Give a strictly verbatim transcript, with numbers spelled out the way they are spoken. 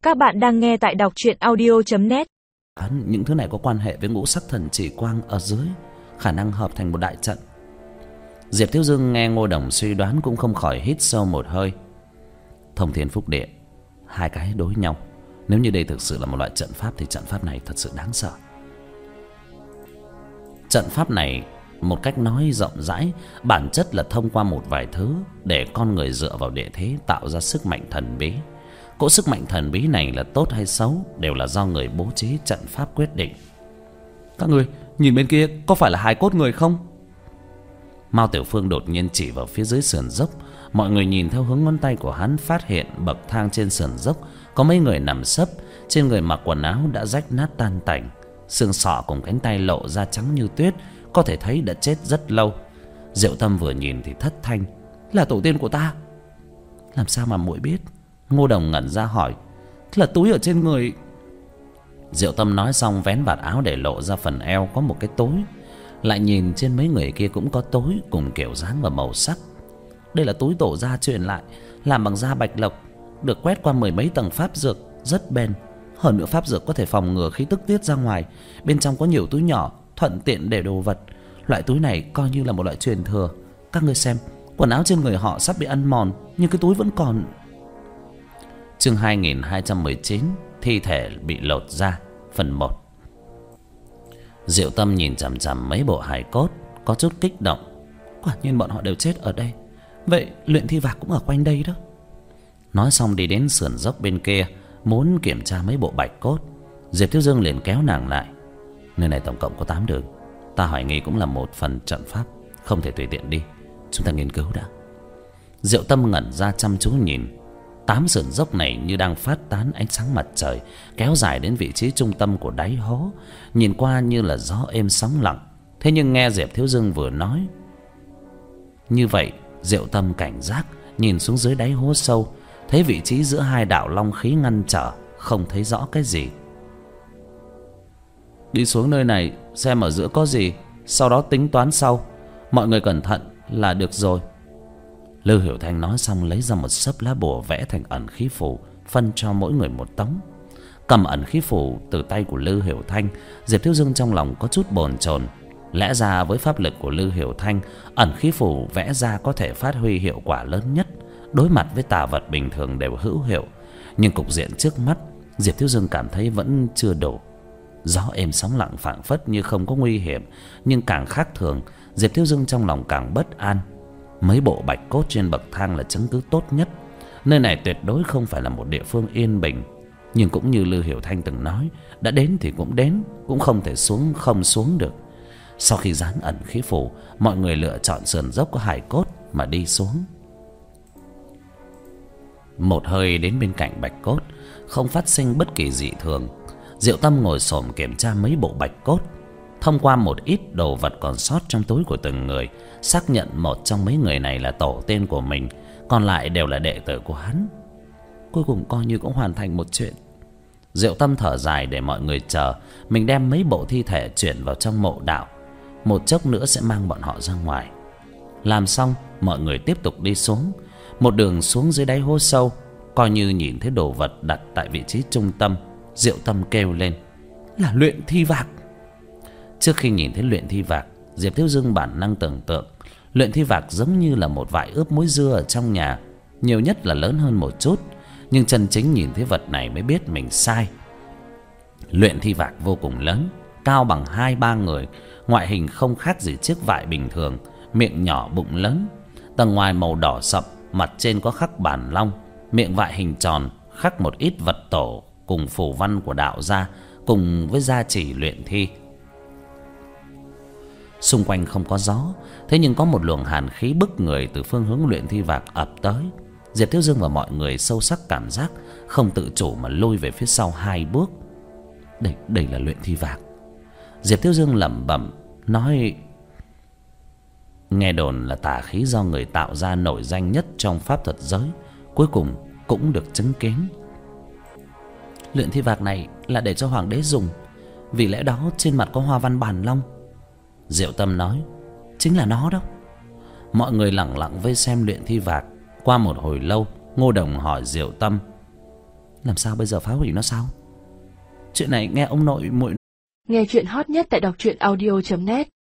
Các bạn đang nghe tại đọc truyện audio chấm net. Những thứ này có quan hệ với ngũ sắc thần chỉ quang ở dưới, khả năng hợp thành một đại trận. Diệp Thiếu Dương nghe Ngô Đồng suy đoán cũng không khỏi hít sâu một hơi. Thông Thiên Phúc Địa, hai cái đối nhau. Nếu như đây thực sự là một loại trận pháp thì trận pháp này thật sự đáng sợ. Trận pháp này, một cách nói rộng rãi, bản chất là thông qua một vài thứ để con người dựa vào địa thế tạo ra sức mạnh thần bí. Cỗ sức mạnh thần bí này là tốt hay xấu đều là do người bố trí trận pháp quyết định. Các người nhìn bên kia, có phải là hài cốt người không? Mao Tiểu Phương đột nhiên chỉ vào phía dưới sườn dốc. Mọi người nhìn theo hướng ngón tay của hắn, phát hiện bậc thang trên sườn dốc có mấy người nằm sấp, trên người mặc quần áo đã rách nát tan tành, xương sọ cùng cánh tay lộ ra trắng như tuyết, có thể thấy đã chết rất lâu. Diệu Tâm vừa nhìn thì thất thanh: là tổ tiên của ta. Làm sao mà muội biết? Ngô Đồng ngẩn ra hỏi: là túi ở trên người. Diệu Tâm nói xong vén vạt áo để lộ ra phần eo có một cái túi. Lại nhìn trên mấy người kia cũng có túi cùng kiểu dáng và màu sắc. Đây là túi tổ gia truyền lại, làm bằng da bạch lộc, được quét qua mười mấy tầng pháp dược, rất bền. Hơn nữa pháp dược có thể phòng ngừa khí tức tiết ra ngoài. Bên trong có nhiều túi nhỏ, thuận tiện để đồ vật. Loại túi này coi như là một loại truyền thừa. Các ngươi xem, quần áo trên người họ sắp bị ăn mòn, nhưng cái túi vẫn còn. Chương hai nghìn hai trăm mười chín, thi thể bị lột ra, phần một. Diệu Tâm nhìn chằm chằm mấy bộ hài cốt, có chút kích động. Quả nhiên bọn họ đều chết ở đây. Vậy luyện thi vạc cũng ở quanh đây đó. Nói xong đi đến sườn dốc bên kia, muốn kiểm tra mấy bộ bạch cốt. Diệp Thiếu Dương liền kéo nàng lại: nơi này tổng cộng có tám đường, ta hoài nghi cũng là một phần trận pháp, không thể tùy tiện đi, chúng ta nghiên cứu đã. Diệu Tâm ngẩn ra chăm chú nhìn. Tám sườn dốc này như đang phát tán ánh sáng mặt trời, kéo dài đến vị trí trung tâm của đáy hố. Nhìn qua như là gió êm sóng lặng. Thế nhưng nghe Diệp Thiếu Dương vừa nói như vậy, Diệu Tâm cảnh giác nhìn xuống dưới đáy hố sâu, thấy vị trí giữa hai đạo long khí ngăn trở, không thấy rõ cái gì. Đi xuống nơi này xem ở giữa có gì, sau đó tính toán sau. Mọi người cẩn thận là được rồi. Lưu Hiểu Thanh nói xong lấy ra một xấp lá bùa vẽ thành ẩn khí phù, phân cho mỗi người một tấm. Cầm ẩn khí phù từ tay của Lưu Hiểu Thanh, Diệp Thiếu Dương trong lòng có chút bồn chồn. Lẽ ra với pháp lực của Lưu Hiểu Thanh, ẩn khí phù vẽ ra có thể phát huy hiệu quả lớn nhất, đối mặt với tà vật bình thường đều hữu hiệu. Nhưng cục diện trước mắt, Diệp Thiếu Dương cảm thấy vẫn chưa đủ. Gió êm sóng lặng phảng phất như không có nguy hiểm, nhưng càng khác thường, Diệp Thiếu Dương trong lòng càng bất an. Mấy bộ bạch cốt trên bậc thang là chứng cứ tốt nhất. Nơi này tuyệt đối không phải là một địa phương yên bình. Nhưng cũng như Lưu Hiểu Thanh từng nói, đã đến thì cũng đến, cũng không thể xuống không xuống được. Sau khi dán ẩn khí phù, mọi người lựa chọn sườn dốc có hài cốt mà đi xuống. Một hơi đến bên cạnh bạch cốt, không phát sinh bất kỳ dị thường. Diệu Tâm ngồi xổm kiểm tra mấy bộ bạch cốt, thông qua một ít đồ vật còn sót trong túi của từng người, xác nhận một trong mấy người này là tổ tiên của mình, còn lại đều là đệ tử của hắn. Cuối cùng coi như cũng hoàn thành một chuyện. Diệu Tâm thở dài để mọi người chờ, mình đem mấy bộ thi thể chuyển vào trong mộ đạo, một chốc nữa sẽ mang bọn họ ra ngoài. Làm xong, mọi người tiếp tục đi xuống. Một đường xuống dưới đáy hố sâu, coi như nhìn thấy đồ vật đặt tại vị trí trung tâm. Diệu Tâm kêu lên: là luyện thi vạc. Trước khi nhìn thấy luyện thi vạc, Diệp Thiếu Dương bản năng tưởng tượng luyện thi vạc giống như là một vại ướp muối dưa ở trong nhà, nhiều nhất là lớn hơn một chút. Nhưng chân chính nhìn thấy vật này mới biết mình sai. Luyện thi vạc vô cùng lớn, cao bằng hai ba người, ngoại hình không khác gì chiếc vại bình thường, miệng nhỏ bụng lớn. Tầng ngoài màu đỏ sậm, mặt trên có khắc bản long, miệng vại hình tròn, khắc một ít vật tổ cùng phù văn của đạo gia, cùng với gia chỉ luyện thi. Xung quanh không có gió, thế nhưng có một luồng hàn khí bức người từ phương hướng luyện thi vạc ập tới. Diệp Thiếu Dương và mọi người sâu sắc cảm giác, không tự chủ mà lùi về phía sau hai bước. Đây, đây là luyện thi vạc. Diệp Thiếu Dương lẩm bẩm nói: nghe đồn là tà khí do người tạo ra nổi danh nhất trong pháp thuật giới, cuối cùng cũng được chứng kiến. Luyện thi vạc này là để cho hoàng đế dùng, vì lẽ đó trên mặt có hoa văn bản long. Diệu Tâm nói: chính là nó đó. Mọi người lẳng lặng vây xem luyện thi vạc. Qua một hồi lâu, Ngô Đồng hỏi Diệu Tâm: Làm sao bây giờ, phá hủy nó sao? Chuyện này nghe ông nội muội. Nghe chuyện hot nhất tại đọc truyện audio chấm net.